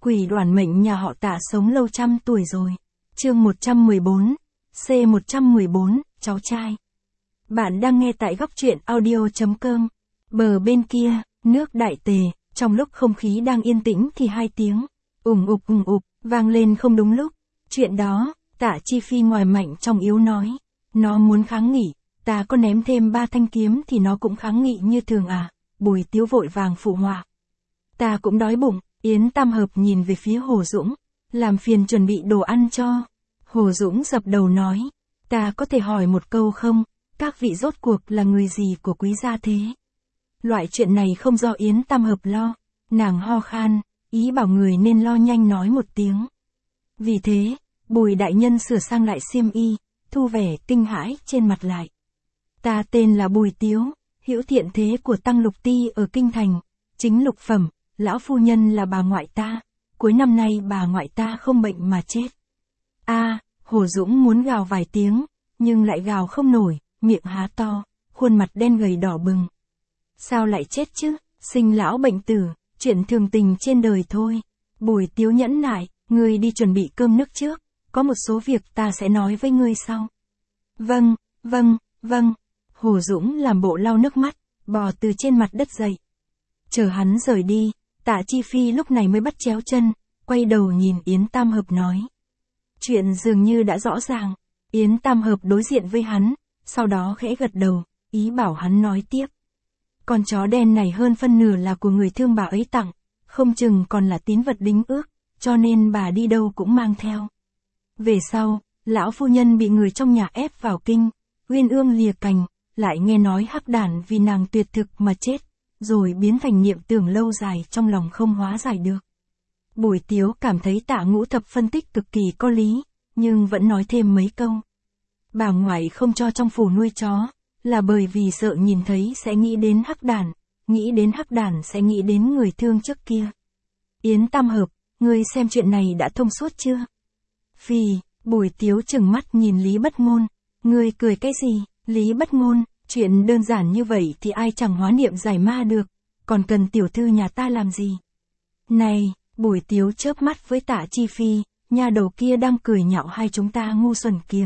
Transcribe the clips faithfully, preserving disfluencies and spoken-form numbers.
Quỷ đoản mệnh nhà họ Tạ sống lâu trăm tuổi rồi. Chương một trăm mười bốn, C một trăm mười bốn, cháu trai. Bạn đang nghe tại góc truyện audio chấm com. Bờ bên kia, nước Đại Tề, trong lúc không khí đang yên tĩnh thì hai tiếng ùng ục ùng ục vang lên không đúng lúc. Chuyện đó, Tạ Chi Phi ngoài mạnh trong yếu nói, nó muốn kháng nghị, ta có ném thêm ba thanh kiếm thì nó cũng kháng nghị như thường à. Bùi Tiếu vội vàng phụ họa. Ta cũng đói bụng. Yến Tam Hợp nhìn về phía Hồ Dũng, làm phiền chuẩn bị đồ ăn cho. Hồ Dũng dập đầu nói, ta có thể hỏi một câu không, các vị rốt cuộc là người gì của quý gia thế? Loại chuyện này không do Yến Tam Hợp lo, nàng ho khan, ý bảo người nên lo nhanh nói một tiếng. Vì thế, Bùi đại nhân sửa sang lại xiêm y, thu vẻ kinh hãi trên mặt lại. Ta tên là Bùi Tiếu, hữu thiện thế của Tăng Lục Ti ở Kinh Thành, chính lục phẩm. Lão phu nhân là bà ngoại ta, cuối năm nay bà ngoại ta không bệnh mà chết. A, Hồ Dũng muốn gào vài tiếng, nhưng lại gào không nổi, miệng há to, khuôn mặt đen gầy đỏ bừng. Sao lại chết chứ, sinh lão bệnh tử, chuyện thường tình trên đời thôi. Bùi Tiếu nhẫn nại, ngươi đi chuẩn bị cơm nước trước, có một số việc ta sẽ nói với ngươi sau. Vâng, vâng, vâng. Hồ Dũng làm bộ lau nước mắt, bò từ trên mặt đất dậy. Chờ hắn rời đi, Tạ Chi Phi lúc này mới bắt chéo chân, quay đầu nhìn Yến Tam Hợp nói. Chuyện dường như đã rõ ràng. Yến Tam Hợp đối diện với hắn, sau đó khẽ gật đầu, ý bảo hắn nói tiếp. Con chó đen này hơn phân nửa là của người thương bà ấy tặng, không chừng còn là tín vật đính ước, cho nên bà đi đâu cũng mang theo. Về sau, lão phu nhân bị người trong nhà ép vào kinh, uyên ương lìa cành, lại nghe nói hắc đản vì nàng tuyệt thực mà chết. Rồi biến thành niệm tưởng lâu dài trong lòng không hóa giải được. Bùi Tiếu cảm thấy Tạ Ngũ Thập phân tích cực kỳ có lý, nhưng vẫn nói thêm mấy câu. Bà ngoại không cho trong phủ nuôi chó, là bởi vì sợ nhìn thấy sẽ nghĩ đến hắc đản, nghĩ đến hắc đản sẽ nghĩ đến người thương trước kia. Yến Tam Hợp, ngươi xem chuyện này đã thông suốt chưa? Phì, Bùi Tiếu trừng mắt nhìn Lý Bất Ngôn, ngươi cười cái gì, Lý Bất Ngôn? Chuyện đơn giản như vậy thì ai chẳng hóa niệm giải ma được, còn cần tiểu thư nhà ta làm gì? Này, Bùi Tiếu chớp mắt với Tạ Chi Phi, nhà đầu kia đang cười nhạo hai chúng ta ngu xuẩn kia.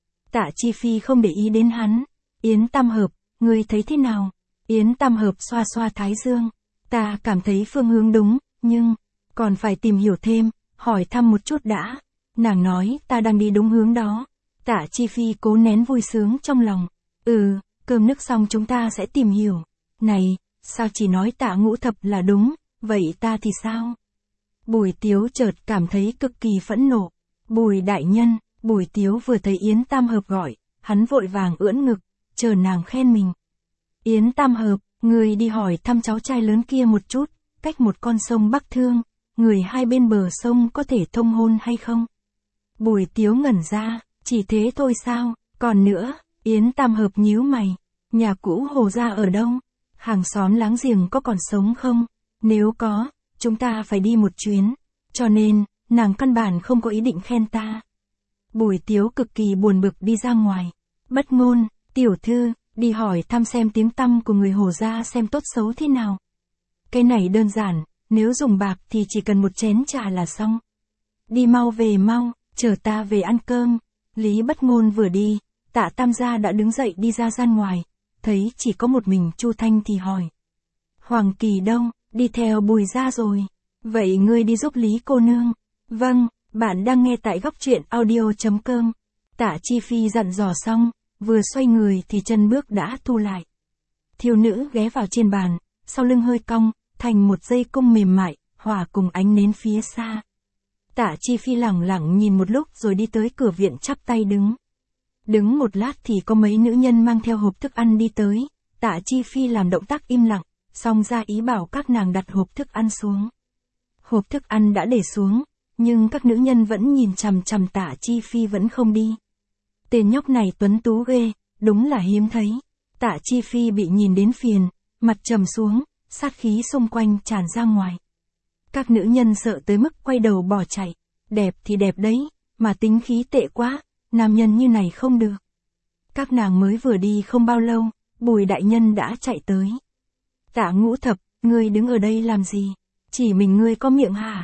Tạ Chi Phi không để ý đến hắn. Yến Tam Hợp, ngươi thấy thế nào? Yến Tam Hợp xoa xoa thái dương. Ta cảm thấy phương hướng đúng, nhưng còn phải tìm hiểu thêm, hỏi thăm một chút đã. Nàng nói ta đang đi đúng hướng đó. Tạ Chi Phi cố nén vui sướng trong lòng. Ừ. Cơm nước xong chúng ta sẽ tìm hiểu. Này, sao chỉ nói Tạ Ngũ Thập là đúng, vậy ta thì sao? Bùi Tiếu chợt cảm thấy cực kỳ phẫn nộ. Bùi đại nhân, Bùi Tiếu vừa thấy Yến Tam Hợp gọi, hắn vội vàng ưỡn ngực, chờ nàng khen mình. Yến Tam Hợp, người đi hỏi thăm cháu trai lớn kia một chút, cách một con sông Bắc Thương, người hai bên bờ sông có thể thông hôn hay không? Bùi Tiếu ngẩn ra, chỉ thế thôi sao, còn nữa. Yến Tam Hợp nhíu mày, nhà cũ Hồ gia ở đâu? Hàng xóm láng giềng có còn sống không? Nếu có, chúng ta phải đi một chuyến, cho nên, nàng căn bản không có ý định khen ta. Bùi Tiếu cực kỳ buồn bực đi ra ngoài. Bất Ngôn, tiểu thư, đi hỏi thăm xem tiếng tăm của người Hồ gia xem tốt xấu thế nào. Cái này đơn giản, nếu dùng bạc thì chỉ cần một chén trà là xong. Đi mau về mau, chờ ta về ăn cơm. Lý Bất Ngôn vừa đi, Tạ Tam gia đã đứng dậy đi ra gian ngoài, thấy chỉ có một mình Chu Thanh thì hỏi. Hoàng Kỳ đâu, đi theo Bùi gia rồi. Vậy ngươi đi giúp Lý cô nương. Vâng, bạn đang nghe tại góc truyện audio chấm com. Tạ Chi Phi dặn dò xong, vừa xoay người thì chân bước đã thu lại. Thiếu nữ ghé vào trên bàn, sau lưng hơi cong, thành một dây cung mềm mại, hòa cùng ánh nến phía xa. Tạ Chi Phi lẳng lặng nhìn một lúc rồi đi tới cửa viện chắp tay đứng. Đứng một lát thì có mấy nữ nhân mang theo hộp thức ăn đi tới, Tạ Chi Phi làm động tác im lặng, xong ra ý bảo các nàng đặt hộp thức ăn xuống. Hộp thức ăn đã để xuống, nhưng các nữ nhân vẫn nhìn chằm chằm Tạ Chi Phi vẫn không đi. Tên nhóc này tuấn tú ghê, đúng là hiếm thấy. Tạ Chi Phi bị nhìn đến phiền, mặt trầm xuống, sát khí xung quanh tràn ra ngoài. Các nữ nhân sợ tới mức quay đầu bỏ chạy, đẹp thì đẹp đấy, mà tính khí tệ quá. Nam nhân như này không được. Các nàng mới vừa đi không bao lâu, Bùi đại nhân đã chạy tới. Tạ Ngũ Thập, ngươi đứng ở đây làm gì? Chỉ mình ngươi có miệng hả?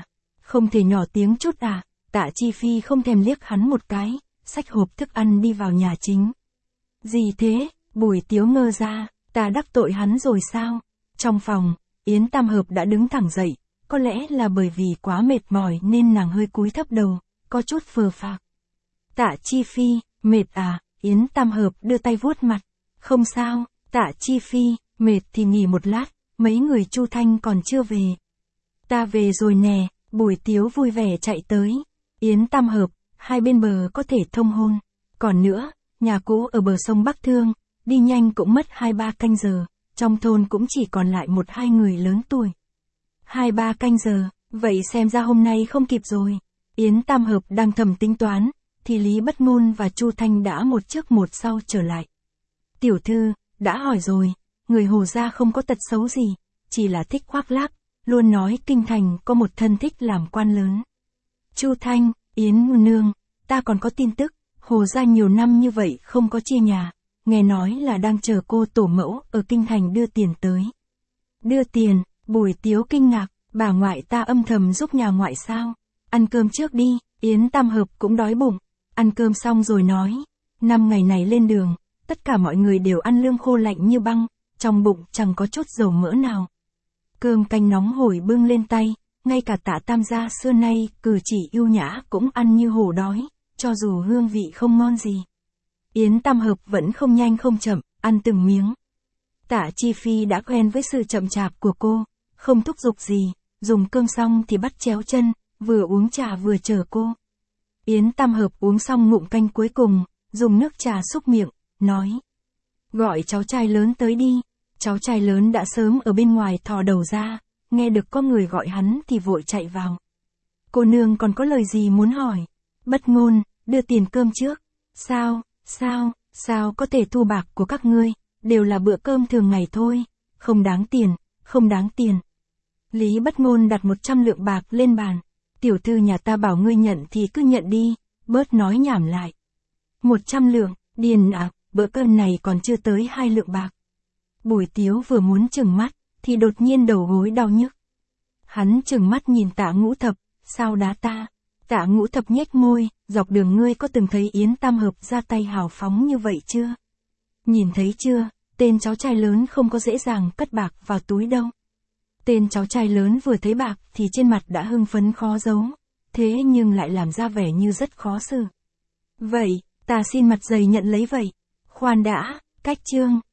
Không thể nhỏ tiếng chút à? Tạ Chi Phi không thèm liếc hắn một cái, xách hộp thức ăn đi vào nhà chính. Gì thế? Bùi Tiếu ngơ ra, ta đắc tội hắn rồi sao? Trong phòng, Yến Tam Hợp đã đứng thẳng dậy, có lẽ là bởi vì quá mệt mỏi nên nàng hơi cúi thấp đầu, có chút phờ phạc. Tạ Chi Phi, mệt à? Yến Tam Hợp đưa tay vuốt mặt. Không sao, Tạ Chi Phi, mệt thì nghỉ một lát, mấy người Chu Thanh còn chưa về. Ta về rồi nè, Bùi Tiếu vui vẻ chạy tới. Yến Tam Hợp, hai bên bờ có thể thông hôn. Còn nữa, nhà cũ ở bờ sông Bắc Thương, đi nhanh cũng mất hai ba canh giờ, trong thôn cũng chỉ còn lại một hai người lớn tuổi. Hai ba canh giờ, vậy xem ra hôm nay không kịp rồi. Yến Tam Hợp đang thầm tính toán, thì Lý Bất Ngôn và Chu Thanh đã một trước một sau trở lại. Tiểu thư, đã hỏi rồi, người Hồ gia không có tật xấu gì, chỉ là thích khoác lác, luôn nói kinh thành có một thân thích làm quan lớn. Chu Thanh, Yến nương, ta còn có tin tức, Hồ gia nhiều năm như vậy không có chia nhà, nghe nói là đang chờ cô tổ mẫu ở kinh thành đưa tiền tới. Đưa tiền? Bùi Tiếu kinh ngạc, bà ngoại ta âm thầm giúp nhà ngoại sao? Ăn cơm trước đi, Yến Tam Hợp cũng đói bụng, ăn cơm xong rồi nói. Năm ngày này lên đường, tất cả mọi người đều ăn lương khô lạnh như băng, trong bụng chẳng có chút dầu mỡ nào. Cơm canh nóng hổi bưng lên tay, ngay cả Tạ Tam gia xưa nay cử chỉ yêu nhã cũng ăn như hổ đói, cho dù hương vị không ngon gì. Yến Tam Hợp vẫn không nhanh không chậm, ăn từng miếng. Tạ Chi Phi đã quen với sự chậm chạp của cô, không thúc giục gì, dùng cơm xong thì bắt chéo chân, vừa uống trà vừa chờ cô. Yến Tam Hợp uống xong ngụm canh cuối cùng, dùng nước trà xúc miệng, nói. Gọi cháu trai lớn tới đi. Cháu trai lớn đã sớm ở bên ngoài thò đầu ra, nghe được có người gọi hắn thì vội chạy vào. Cô nương còn có lời gì muốn hỏi? Bất Ngôn, đưa tiền cơm trước. Sao, sao, sao có thể thu bạc của các ngươi, đều là bữa cơm thường ngày thôi, không đáng tiền, không đáng tiền. Lý Bất Ngôn đặt một trăm lượng bạc lên bàn. Tiểu thư nhà ta bảo ngươi nhận thì cứ nhận đi, bớt nói nhảm lại. Một trăm lượng, điền à, bữa cơm này còn chưa tới hai lượng bạc. Bùi Tiếu vừa muốn trừng mắt, thì đột nhiên đầu gối đau nhức. Hắn trừng mắt nhìn Tạ Ngũ Thập, sao đá ta? Tạ Ngũ Thập nhếch môi, dọc đường ngươi có từng thấy Yến Tam Hợp ra tay hào phóng như vậy chưa? Nhìn thấy chưa, tên cháu trai lớn không có dễ dàng cất bạc vào túi đâu. Tên cháu trai lớn vừa thấy bạc thì trên mặt đã hưng phấn khó giấu, thế nhưng lại làm ra vẻ như rất khó xử. Vậy, ta xin mặt dày nhận lấy vậy. Khoan đã, cách chương.